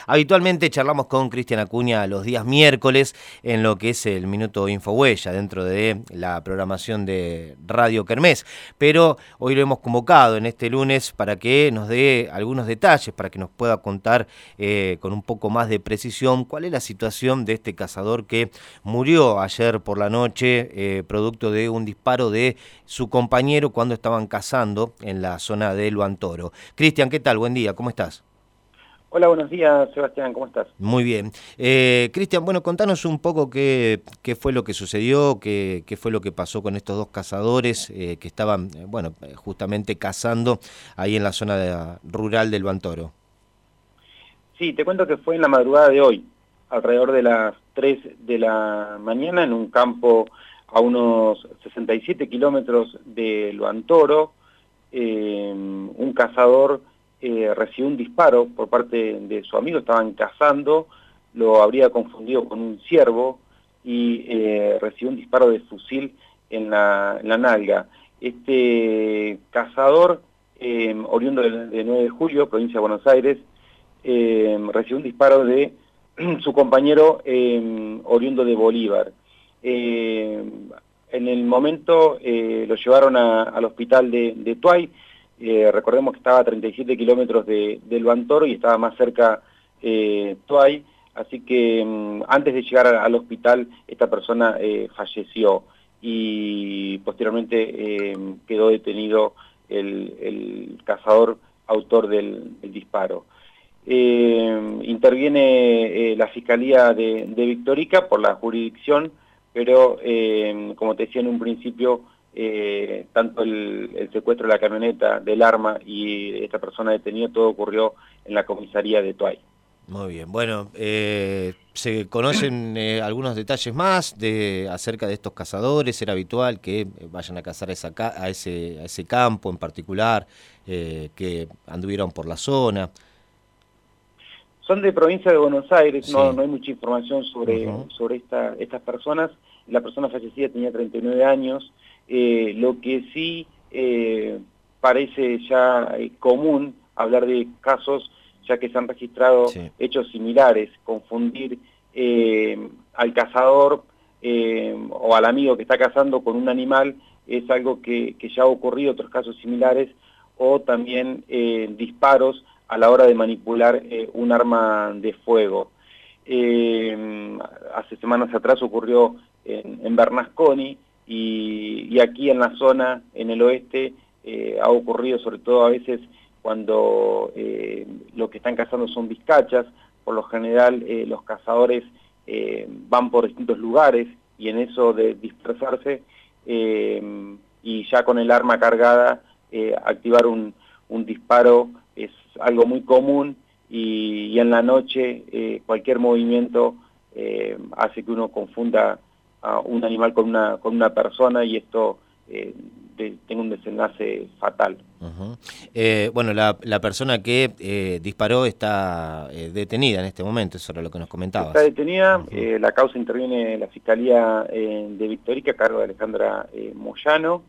Habitualmente charlamos con Cristian Acuña los días miércoles en lo que es el Minuto Infohuella, dentro de la programación de Radio Kermés. Pero hoy lo hemos convocado en este lunes para que nos dé algunos detalles, para que nos pueda contar con un poco más de precisión cuál es la situación de este cazador que murió ayer por la noche, producto de un disparo de su compañero cuando estaban cazando en la zona de Luantoro. Cristian, ¿qué tal? Buen día, ¿cómo estás? Hola, buenos días, Sebastián, ¿cómo estás? Muy bien. Cristian, bueno, contanos un poco qué fue lo que sucedió, qué fue lo que pasó con estos dos cazadores que estaban, justamente cazando ahí en la zona rural del Luantoro. Sí, te cuento que fue en la madrugada de hoy, alrededor de las 3 de la mañana, en un campo a unos 67 kilómetros de Luantoro. Un cazador recibió un disparo por parte de su amigo, estaban cazando, lo habría confundido con un ciervo y recibió un disparo de fusil en la nalga. Este cazador, oriundo de 9 de julio, provincia de Buenos Aires, recibió un disparo de su compañero oriundo de Bolívar. En el momento lo llevaron al hospital de Tuay. Recordemos que estaba a 37 kilómetros del Luantoro y estaba más cerca Tuay, así que antes de llegar al hospital esta persona falleció y posteriormente quedó detenido el cazador autor del disparo. Interviene la Fiscalía de Victorica por la jurisdicción, pero como te decía en un principio, tanto el secuestro de la camioneta, del arma y esta persona detenida, todo ocurrió en la comisaría de Tuay. Muy bien. Bueno, ¿se conocen algunos detalles más acerca de estos cazadores? ¿Era habitual que vayan a cazar a ese campo en particular, que anduvieron por la zona? Son de provincia de Buenos Aires, no Sí. hay mucha información Ujú. sobre estas personas. La persona fallecida tenía 39 años. Lo que sí parece ya común hablar de casos, ya que se han registrado Sí. hechos similares, confundir al cazador o al amigo que está cazando con un animal, es algo que ya ha ocurrido, otros casos similares, o también disparos a la hora de manipular un arma de fuego. Hace semanas atrás ocurrió en Bernasconi y aquí en la zona, en el oeste, ha ocurrido sobre todo a veces cuando lo que están cazando son vizcachas. Por lo general los cazadores van por distintos lugares y en eso de dispersarse y ya con el arma cargada activar un disparo es algo muy común y en la noche cualquier movimiento hace que uno confunda a un animal con una persona y esto tenga un desenlace fatal. Ujú. Bueno, la persona que disparó está detenida en este momento, eso era lo que nos Está comentabas. detenida, Ujú. la causa interviene la Fiscalía de Victorica a cargo de Alejandra Moyano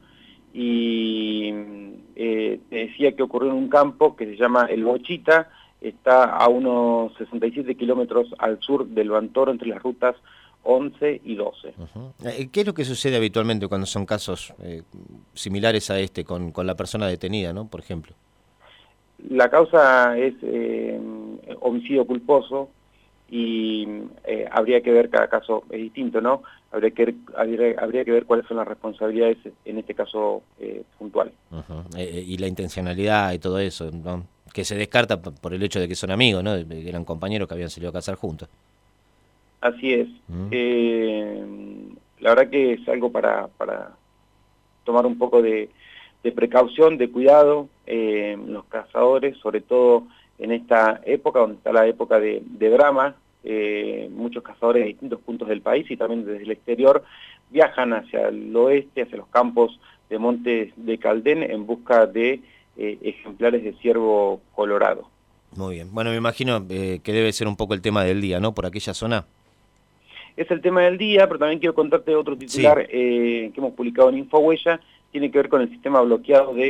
y te decía que ocurrió en un campo que se llama El Bochita, está a unos 67 kilómetros al sur del Luantoro entre las rutas 11 y 12. Ujú. ¿Qué es lo que sucede habitualmente cuando son casos similares a este, con la persona detenida, ¿no? Por ejemplo. La causa es homicidio culposo y habría que ver, cada caso es distinto, ¿no? Habría que ver cuáles son las responsabilidades en este caso puntual. Ujú. Y la intencionalidad y todo eso, ¿no? Que se descarta por el hecho de que son amigos, ¿no? Que eran compañeros que habían salido a cazar juntos. Así es. Mm. La verdad que es algo para tomar un poco de precaución, de cuidado, los cazadores, sobre todo en esta época, donde está la época de brama. Muchos cazadores de distintos puntos del país y también desde el exterior viajan hacia el oeste, hacia los campos de Montes de Caldén en busca de ejemplares de ciervo colorado. Muy bien. Bueno, me imagino que debe ser un poco el tema del día, ¿no? Por aquella zona. Es el tema del día, pero también quiero contarte otro Sí. titular que hemos publicado en Infohuella, tiene que ver con el sistema bloqueado de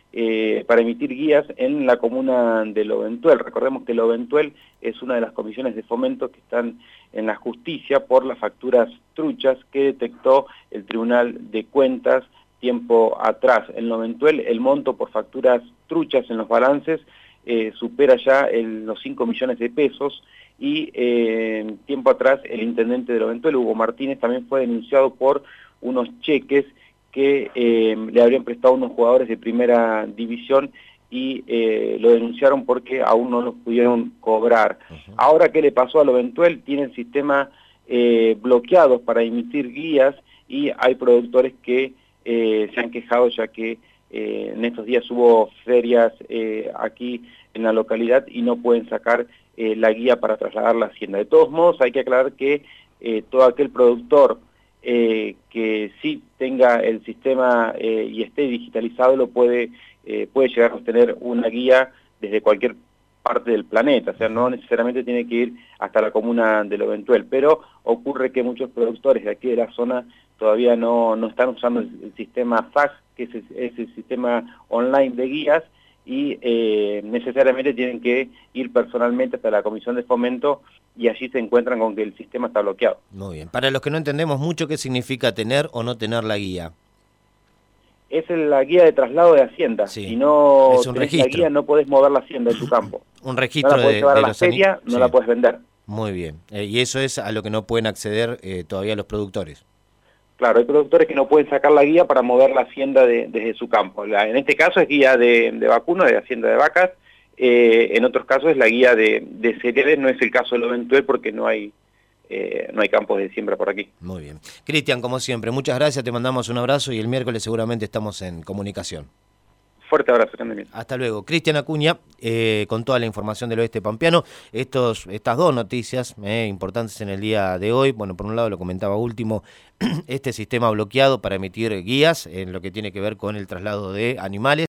para emitir guías en la comuna de Loventuel. Recordemos que Loventuel es una de las comisiones de fomento que están en la justicia por las facturas truchas que detectó el Tribunal de Cuentas tiempo atrás. En Loventuel el monto por facturas truchas en los balances supera ya los 5 millones de pesos y tiempo atrás el intendente de Loventuel, Hugo Martínez, también fue denunciado por unos cheques que le habrían prestado unos jugadores de primera división y lo denunciaron porque aún no los pudieron cobrar. Ahora, ¿qué le pasó a Loventuel? Tiene el sistema bloqueado para emitir guías y hay productores que se han quejado ya que en estos días hubo ferias aquí en la localidad y no pueden sacar la guía para trasladar la hacienda. De todos modos, hay que aclarar que todo aquel productor que sí tenga el sistema y esté digitalizado puede llegar a obtener una guía desde cualquier parte del planeta, o sea, no necesariamente tiene que ir hasta la comuna de Loventuel, pero ocurre que muchos productores de aquí de la zona todavía no están usando el sistema FAS, que es el sistema online de guías, y necesariamente tienen que ir personalmente hasta la comisión de fomento y allí se encuentran con que el sistema está bloqueado. Muy bien. Para los que no entendemos mucho, ¿qué significa tener o no tener la guía? Es la guía de traslado de hacienda. Sí. Si no Es un tenés registro. la guía, no podés mover la hacienda en tu campo. Un registro no la podés llevar a la feria, no sí. la podés vender. Muy bien. Y eso es a lo que no pueden acceder todavía los productores. Claro, hay productores que no pueden sacar la guía para mover la hacienda desde su campo. En este caso es guía de vacuno, de hacienda de vacas. En otros casos es la guía de cereales. No es el caso de Loventuel porque no hay campos de siembra por aquí. Muy bien. Cristian, como siempre, muchas gracias, te mandamos un abrazo y el miércoles seguramente estamos en comunicación. Fuerte abrazo, también. Hasta luego. Cristian Acuña, con toda la información del oeste pampeano. Estas dos noticias importantes en el día de hoy. Bueno, por un lado lo comentaba último, este sistema bloqueado para emitir guías en lo que tiene que ver con el traslado de animales.